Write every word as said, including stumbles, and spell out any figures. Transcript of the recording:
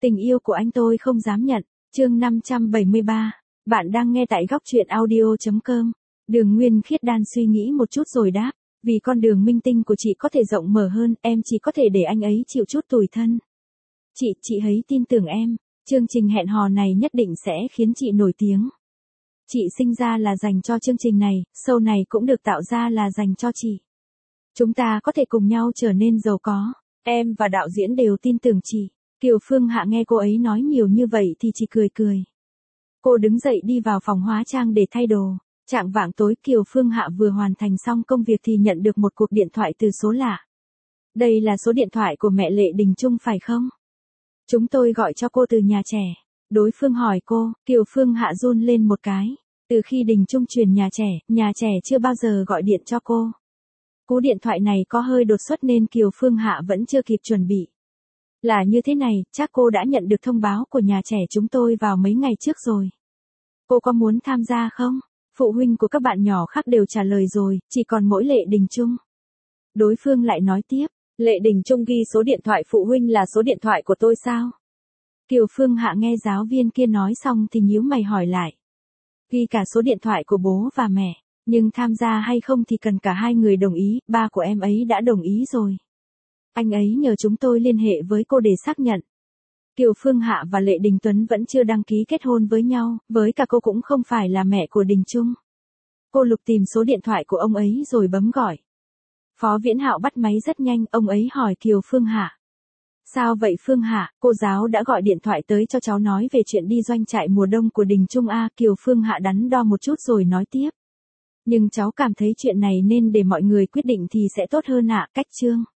Tình yêu của anh tôi không dám nhận. Chương năm trăm bảy mươi ba. Bạn đang nghe tại góc truyện audio chấm com. Đường Nguyên Khiết đan suy nghĩ một chút rồi đáp. Vì con đường minh tinh của chị có thể rộng mở hơn, em chỉ có thể để anh ấy chịu chút tủi thân. Chị, chị ấy tin tưởng em. Chương trình hẹn hò này nhất định sẽ khiến chị nổi tiếng. Chị sinh ra là dành cho chương trình này, show này cũng được tạo ra là dành cho chị. Chúng ta có thể cùng nhau trở nên giàu có. Em và đạo diễn đều tin tưởng chị. Kiều Phương Hạ nghe cô ấy nói nhiều như vậy thì chỉ cười cười. Cô đứng dậy đi vào phòng hóa trang để thay đồ. Chạng vạng tối Kiều Phương Hạ vừa hoàn thành xong công việc thì nhận được một cuộc điện thoại từ số lạ. Đây là số điện thoại của mẹ Lệ Đình Trung phải không? Chúng tôi gọi cho cô từ nhà trẻ. Đối phương hỏi cô, Kiều Phương Hạ run lên một cái. Từ khi Đình Trung chuyển nhà trẻ, nhà trẻ chưa bao giờ gọi điện cho cô. Cú điện thoại này có hơi đột xuất nên Kiều Phương Hạ vẫn chưa kịp chuẩn bị. Là như thế này, chắc cô đã nhận được thông báo của nhà trẻ chúng tôi vào mấy ngày trước rồi. Cô có muốn tham gia không? Phụ huynh của các bạn nhỏ khác đều trả lời rồi, chỉ còn mỗi Lệ Đình Trung. Đối phương lại nói tiếp, Lệ Đình Trung ghi số điện thoại phụ huynh là số điện thoại của tôi sao? Kiều Phương Hạ nghe giáo viên kia nói xong thì nhíu mày hỏi lại. Ghi cả số điện thoại của bố và mẹ, nhưng tham gia hay không thì cần cả hai người đồng ý, ba của em ấy đã đồng ý rồi. Anh ấy nhờ chúng tôi liên hệ với cô để xác nhận. Kiều Phương Hạ và Lệ Đình Tuấn vẫn chưa đăng ký kết hôn với nhau, với cả cô cũng không phải là mẹ của Đình Trung. Cô lục tìm số điện thoại của ông ấy rồi bấm gọi. Phó Viễn Hạo bắt máy rất nhanh, ông ấy hỏi Kiều Phương Hạ. Sao vậy Phương Hạ, cô giáo đã gọi điện thoại tới cho cháu nói về chuyện đi doanh trại mùa đông của Đình Trung a. Kiều Phương Hạ đắn đo một chút rồi nói tiếp. Nhưng cháu cảm thấy chuyện này nên để mọi người quyết định thì sẽ tốt hơn ạ. Cách chương.